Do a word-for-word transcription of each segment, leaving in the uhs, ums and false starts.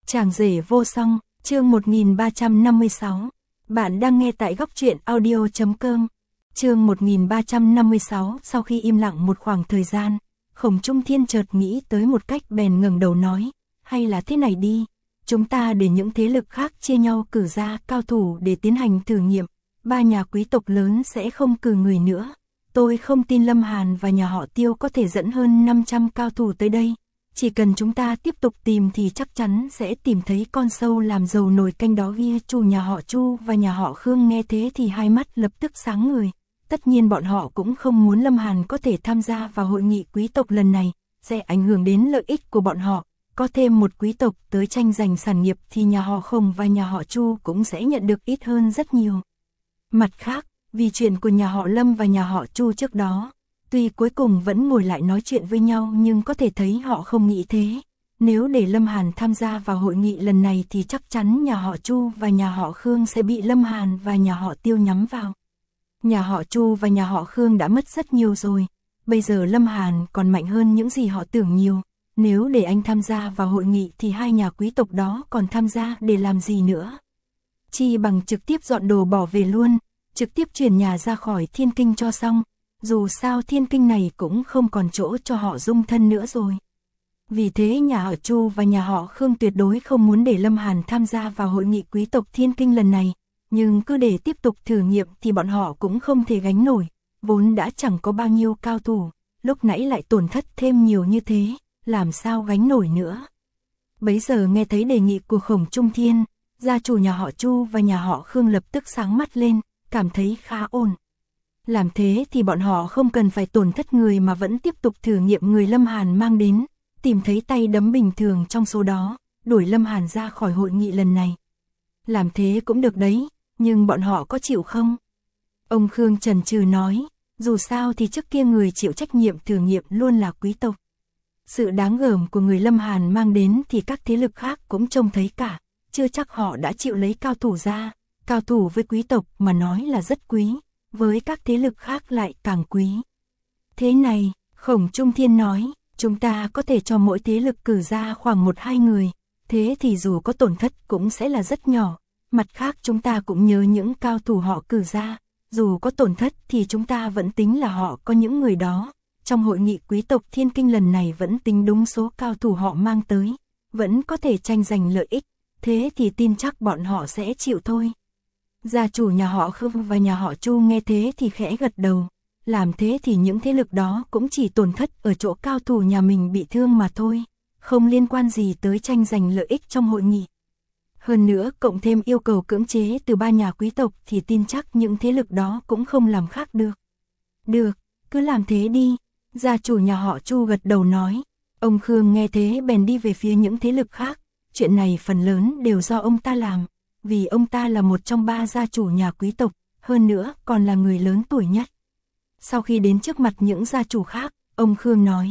Chàng rể vô song, chương một nghìn ba trăm năm mươi sáu. Bạn đang nghe tại góc truyện audio chấm com. Chương một nghìn ba trăm năm mươi sáu. Sau khi im lặng một khoảng thời gian, Khổng Trung Thiên chợt nghĩ tới một cách bèn ngẩng đầu nói, hay là thế này đi, chúng ta để những thế lực khác chia nhau cử ra cao thủ để tiến hành thử nghiệm, ba nhà quý tộc lớn sẽ không cử người nữa. Tôi không tin Lâm Hàn và nhà họ Tiêu có thể dẫn hơn năm trăm cao thủ tới đây. Chỉ cần chúng ta tiếp tục tìm thì chắc chắn sẽ tìm thấy con sâu làm dầu nồi canh đó ghi chủ nhà họ Chu và nhà họ Khương nghe thế thì hai mắt lập tức sáng người. Tất nhiên bọn họ cũng không muốn Lâm Hàn có thể tham gia vào hội nghị quý tộc lần này, sẽ ảnh hưởng đến lợi ích của bọn họ. Có thêm một quý tộc tới tranh giành sản nghiệp thì nhà họ Khổng và nhà họ Chu cũng sẽ nhận được ít hơn rất nhiều. Mặt khác, vì chuyện của nhà họ Lâm và nhà họ Chu trước đó, tuy cuối cùng vẫn ngồi lại nói chuyện với nhau nhưng có thể thấy họ không nghĩ thế. Nếu để Lâm Hàn tham gia vào hội nghị lần này thì chắc chắn nhà họ Chu và nhà họ Khương sẽ bị Lâm Hàn và nhà họ Tiêu nhắm vào. Nhà họ Chu và nhà họ Khương đã mất rất nhiều rồi, bây giờ Lâm Hàn còn mạnh hơn những gì họ tưởng nhiều. Nếu để anh tham gia vào hội nghị thì hai nhà quý tộc đó còn tham gia để làm gì nữa? Chi bằng trực tiếp dọn đồ bỏ về luôn, trực tiếp chuyển nhà ra khỏi Thiên Kinh cho xong. Dù sao Thiên Kinh này cũng không còn chỗ cho họ dung thân nữa rồi. Vì thế nhà họ Chu và nhà họ Khương tuyệt đối không muốn để Lâm Hàn tham gia vào hội nghị quý tộc Thiên Kinh lần này. Nhưng cứ để tiếp tục thử nghiệm thì bọn họ cũng không thể gánh nổi. Vốn đã chẳng có bao nhiêu cao thủ, lúc nãy lại tổn thất thêm nhiều như thế, làm sao gánh nổi nữa. Bấy giờ nghe thấy đề nghị của Khổng Trung Thiên, gia chủ nhà họ Chu và nhà họ Khương lập tức sáng mắt lên, cảm thấy khá ổn. Làm thế thì bọn họ không cần phải tổn thất người mà vẫn tiếp tục thử nghiệm người Lâm Hàn mang đến, tìm thấy tay đấm bình thường trong số đó, đuổi Lâm Hàn ra khỏi hội nghị lần này. Làm thế cũng được đấy, nhưng bọn họ có chịu không? Ông Khương chần chừ nói, dù sao thì trước kia người chịu trách nhiệm thử nghiệm luôn là quý tộc. Sự đáng gờm của người Lâm Hàn mang đến thì các thế lực khác cũng trông thấy cả, chưa chắc họ đã chịu lấy cao thủ ra. Cao thủ với quý tộc mà nói là rất quý, với các thế lực khác lại càng quý. Thế này, Khổng Trung Thiên nói, chúng ta có thể cho mỗi thế lực cử ra khoảng một hai người, thế thì dù có tổn thất cũng sẽ là rất nhỏ. Mặt khác chúng ta cũng nhớ những cao thủ họ cử ra, dù có tổn thất thì chúng ta vẫn tính là họ có những người đó. Trong hội nghị quý tộc Thiên Kinh lần này vẫn tính đúng số cao thủ họ mang tới, vẫn có thể tranh giành lợi ích, thế thì tin chắc bọn họ sẽ chịu thôi. Gia chủ nhà họ Khương và nhà họ Chu nghe thế thì khẽ gật đầu, làm thế thì những thế lực đó cũng chỉ tổn thất ở chỗ cao thủ nhà mình bị thương mà thôi, không liên quan gì tới tranh giành lợi ích trong hội nghị. Hơn nữa cộng thêm yêu cầu cưỡng chế từ ba nhà quý tộc thì tin chắc những thế lực đó cũng không làm khác được. Được, cứ làm thế đi, gia chủ nhà họ Chu gật đầu nói. Ông Khương nghe thế bèn đi về phía những thế lực khác, chuyện này phần lớn đều do ông ta làm, vì ông ta là một trong ba gia chủ nhà quý tộc, hơn nữa còn là người lớn tuổi nhất. Sau khi đến trước mặt những gia chủ khác, ông Khương nói,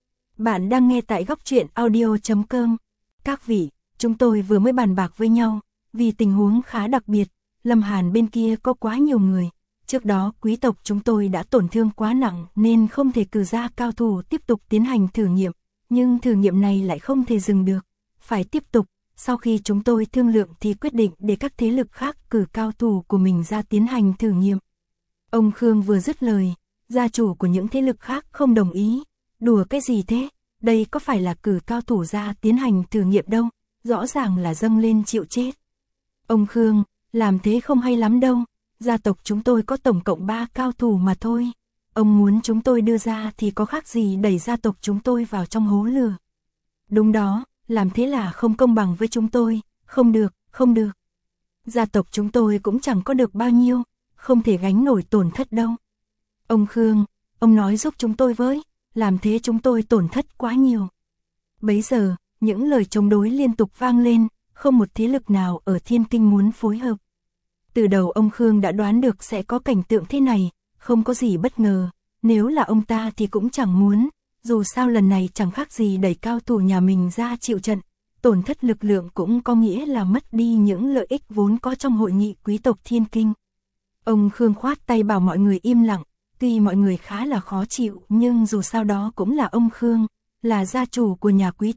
bạn đang nghe tại góc truyện audio chấm com. Các vị, chúng tôi vừa mới bàn bạc với nhau, vì tình huống khá đặc biệt, Lâm Hàn bên kia có quá nhiều người. Trước đó quý tộc chúng tôi đã tổn thương quá nặng nên không thể cử ra cao thủ tiếp tục tiến hành thử nghiệm, nhưng thử nghiệm này lại không thể dừng được, phải tiếp tục. Sau khi chúng tôi thương lượng thì quyết định để các thế lực khác cử cao thủ của mình ra tiến hành thử nghiệm. Ông Khương vừa dứt lời, gia chủ của những thế lực khác không đồng ý. Đùa cái gì thế? Đây có phải là cử cao thủ ra tiến hành thử nghiệm đâu, rõ ràng là dâng lên chịu chết. Ông Khương, làm thế không hay lắm đâu, gia tộc chúng tôi có tổng cộng ba cao thủ mà thôi. Ông muốn chúng tôi đưa ra thì có khác gì đẩy gia tộc chúng tôi vào trong hố lửa. Đúng đó. Làm thế là không công bằng với chúng tôi, không được, không được. Gia tộc chúng tôi cũng chẳng có được bao nhiêu, không thể gánh nổi tổn thất đâu. Ông Khương, ông nói giúp chúng tôi với, làm thế chúng tôi tổn thất quá nhiều. Bấy giờ, những lời chống đối liên tục vang lên, không một thế lực nào ở Thiên Kinh muốn phối hợp. Từ đầu ông Khương đã đoán được sẽ có cảnh tượng thế này, không có gì bất ngờ, nếu là ông ta thì cũng chẳng muốn. Dù sao lần này chẳng khác gì đẩy cao thủ nhà mình ra chịu trận, tổn thất lực lượng cũng có nghĩa là mất đi những lợi ích vốn có trong hội nghị quý tộc Thiên Kinh. Ông Khương khoát tay bảo mọi người im lặng, tuy mọi người khá là khó chịu nhưng dù sao đó cũng là ông Khương, là gia chủ của nhà quý tộc,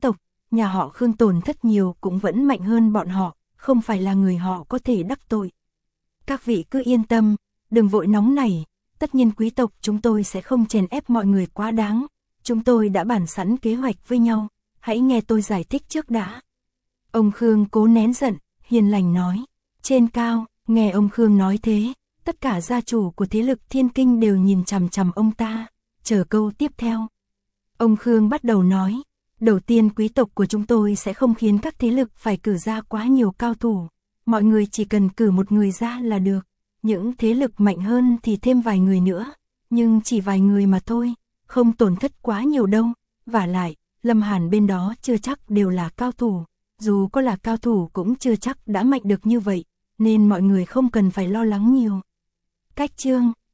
nhà họ Khương tổn thất nhiều cũng vẫn mạnh hơn bọn họ, không phải là người họ có thể đắc tội. Các vị cứ yên tâm, đừng vội nóng nảy, tất nhiên quý tộc chúng tôi sẽ không chèn ép mọi người quá đáng, chúng tôi đã bàn sẵn kế hoạch với nhau, hãy nghe tôi giải thích trước đã. Ông Khương cố nén giận, hiền lành nói, trên cao, nghe ông Khương nói thế, tất cả gia chủ của thế lực thiên kinh đều nhìn chằm chằm ông ta, chờ câu tiếp theo. Ông Khương bắt đầu nói, đầu tiên quý tộc của chúng tôi sẽ không khiến các thế lực phải cử ra quá nhiều cao thủ, mọi người chỉ cần cử một người ra là được, những thế lực mạnh hơn thì thêm vài người nữa, nhưng chỉ vài người mà thôi, không tổn thất quá nhiều đâu, vả lại, Lâm Hàn bên đó chưa chắc đều là cao thủ, dù có là cao thủ cũng chưa chắc đã mạnh được như vậy, nên mọi người không cần phải lo lắng nhiều. Cách chương